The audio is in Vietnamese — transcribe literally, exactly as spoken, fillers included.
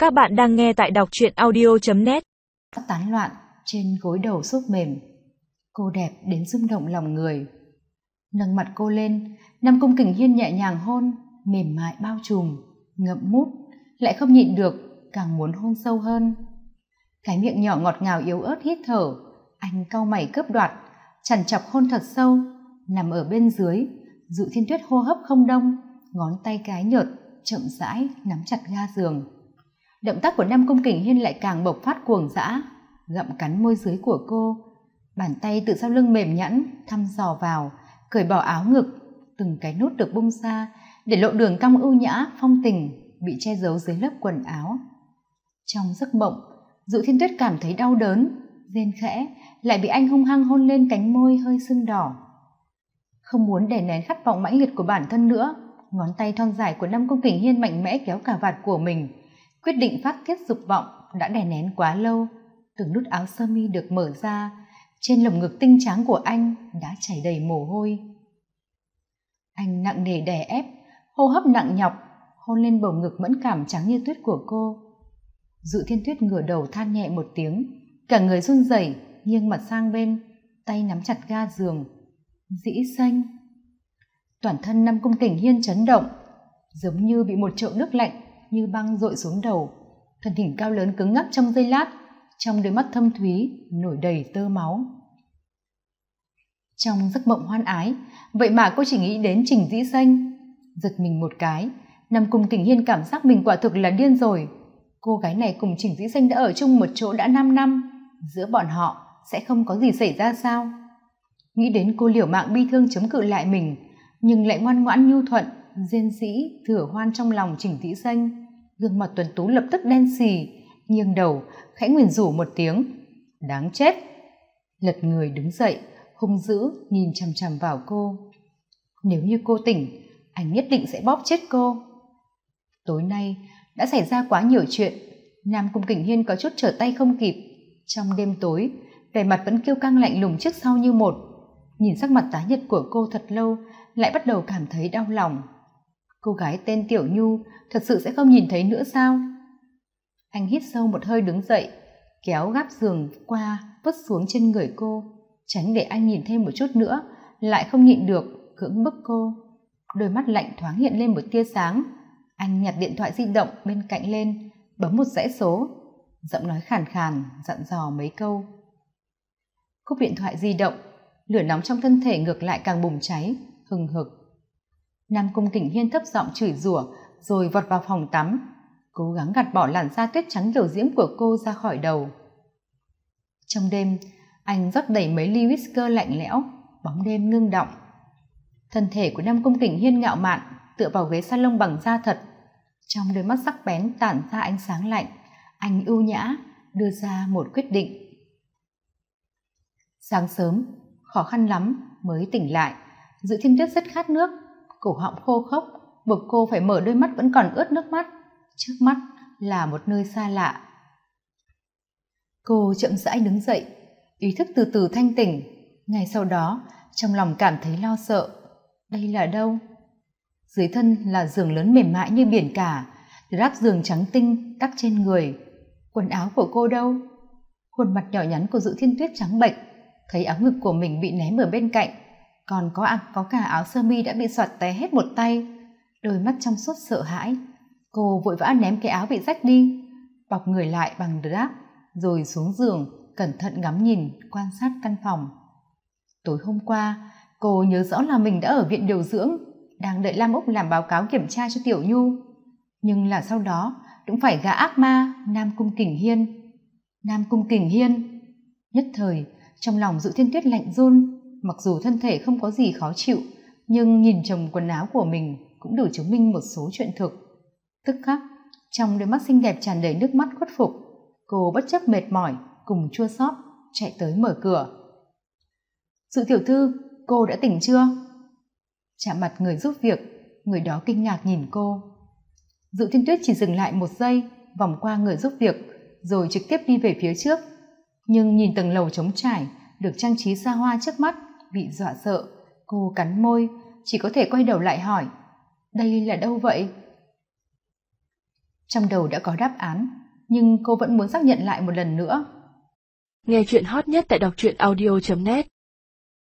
Các bạn đang nghe tại đọc truyện audio chấm net. Tán loạn trên gối đầu xốp mềm, cô đẹp đến rung động lòng người. Nâng mặt cô lên, Nam Cung Kình Hiên nhẹ nhàng hôn, mềm mại bao trùm, ngậm mút, lại không nhịn được, càng muốn hôn sâu hơn. Cái miệng nhỏ ngọt ngào yếu ớt hít thở, anh cau mày cướp đoạt, chằn chọc hôn thật sâu. Nằm ở bên dưới, Dụ Thiên Tuyết hô hấp không đông, ngón tay cái nhợt chậm rãi nắm chặt ga giường. Động tác của Nam Cung Kình Hiên lại càng bộc phát cuồng dã, gặm cắn môi dưới của cô, bàn tay từ sau lưng mềm nhẵn thăm dò vào, cởi bỏ áo ngực, từng cái nút được bung ra để lộ đường cong ưu nhã phong tình bị che giấu dưới lớp quần áo. Trong giấc mộng, Dụ Thiên Tuyết cảm thấy đau đớn, rên khẽ, lại bị anh hung hăng hôn lên cánh môi hơi sưng đỏ. Không muốn đè nén khát vọng mãnh liệt của bản thân nữa, ngón tay thon dài của Nam Cung Kình Hiên mạnh mẽ kéo cà vạt của mình, quyết định phát tiết dục vọng đã đè nén quá lâu. Từng nút áo sơ mi được mở ra, trên lồng ngực tinh trắng của anh đã chảy đầy mồ hôi. Anh nặng nề đè ép, hô hấp nặng nhọc, hôn lên bầu ngực mẫn cảm trắng như tuyết của cô. Dụ Thiên Tuyết ngửa đầu than nhẹ một tiếng, cả người run rẩy, nghiêng mặt sang bên, tay nắm chặt ga giường. Dĩ Xanh. Toàn thân Nam Cung Kình Hiên chấn động, giống như bị một chậu nước lạnh như băng dội xuống đầu. Thân hình cao lớn cứng ngắc trong giây lát, trong đôi mắt thâm thúy nổi đầy tơ máu. Trong giấc mộng hoan ái, vậy mà cô chỉ nghĩ đến Trình Dĩ Xanh. Giật mình một cái, Nam Cung Kình Hiên cảm giác mình quả thực là điên rồi. Cô gái này cùng Trình Dĩ Xanh đã ở chung một chỗ đã năm năm, giữa bọn họ sẽ không có gì xảy ra sao? Nghĩ đến cô liều mạng bi thương chống cự lại mình, nhưng lại ngoan ngoãn nhu thuận, rên rỉ thừa hoan trong lòng Trình Dĩ Xanh, gương mặt tuấn tú lập tức đen xì, nghiêng đầu khẽ nguyền rủa một tiếng, đáng chết. Lật người đứng dậy, hung dữ nhìn chằm chằm vào cô. Nếu như cô tỉnh, anh nhất định sẽ bóp chết cô. Tối nay đã xảy ra quá nhiều chuyện, Nam Cung Kình Hiên có chút trở tay không kịp. Trong đêm tối, vẻ mặt vẫn kiêu căng lạnh lùng trước sau như một. Nhìn sắc mặt tái nhợt của cô thật lâu, lại bắt đầu cảm thấy đau lòng. Cô gái tên Tiểu Nhu thật sự sẽ không nhìn thấy nữa sao? Anh hít sâu một hơi đứng dậy, kéo gáp giường qua vứt xuống trên người cô, tránh để anh nhìn thêm một chút nữa, lại không nhịn được cưỡng bức cô. Đôi mắt lạnh thoáng hiện lên một tia sáng. Anh nhặt điện thoại di động bên cạnh lên, bấm một dãy số, giọng nói khàn khàn dặn dò mấy câu. Cúp điện thoại di động, lửa nóng trong thân thể ngược lại càng bùng cháy hừng hực. Nam Cung Kình Hiên thấp giọng chửi rủa rồi vọt vào phòng tắm, cố gắng gạt bỏ làn da tuyết trắng kiểu diễm của cô ra khỏi đầu. Trong đêm, anh rót đầy mấy ly whisky lạnh lẽo, bóng đêm ngưng đọng. Thân thể của Nam Cung Kình Hiên ngạo mạn tựa vào ghế salon bằng da thật, trong đôi mắt sắc bén tản ra ánh sáng lạnh. Anh ưu nhã đưa ra một quyết định. Sáng sớm, khó khăn lắm mới tỉnh lại, Dụ Thiên Tuyết rất khát nước, cổ họng khô khốc, buộc cô phải mở đôi mắt vẫn còn ướt nước mắt. Trước mắt là một nơi xa lạ. Cô chậm rãi đứng dậy, ý thức từ từ thanh tỉnh. Ngay sau đó, trong lòng cảm thấy lo sợ. Đây là đâu? Dưới thân là giường lớn mềm mại như biển cả, drap giường trắng tinh đắp trên người. Quần áo của cô đâu? Khuôn mặt nhỏ nhắn của Dụ Thiên Tuyết trắng bệch, thấy áo ngực của mình bị ném ở bên cạnh, còn có có cả áo sơ mi đã bị xoạt té hết một tay. Đôi mắt trong suốt sợ hãi, cô vội vã ném cái áo bị rách đi, bọc người lại bằng drap, rồi xuống giường cẩn thận ngắm nhìn quan sát căn phòng. Tối hôm qua, cô nhớ rõ là mình đã ở viện điều dưỡng, đang đợi Lam Úc làm báo cáo kiểm tra cho Tiểu Nhu, nhưng là sau đó cũng phải gã ác ma Nam Cung Kình Hiên. Nam Cung Kình Hiên. Nhất thời trong lòng Dụ Thiên Tuyết lạnh run, mặc dù thân thể không có gì khó chịu, nhưng nhìn chồng quần áo của mình cũng đủ chứng minh một số chuyện thực. Tức khắc, trong đôi mắt xinh đẹp tràn đầy nước mắt khuất phục, cô bất chấp mệt mỏi cùng chua xót chạy tới mở cửa. Dụ tiểu thư, cô đã tỉnh chưa? Chạm mặt người giúp việc, người đó kinh ngạc nhìn cô. Dụ Thiên Tuyết chỉ dừng lại một giây, vòng qua người giúp việc, rồi trực tiếp đi về phía trước. Nhưng nhìn tầng lầu trống trải được trang trí xa hoa trước mắt, bị dọa sợ, cô cắn môi, chỉ có thể quay đầu lại hỏi, đây là đâu vậy? Trong đầu đã có đáp án, nhưng cô vẫn muốn xác nhận lại một lần nữa. Nghe chuyện hot nhất tại đọc truyện audio chấm net.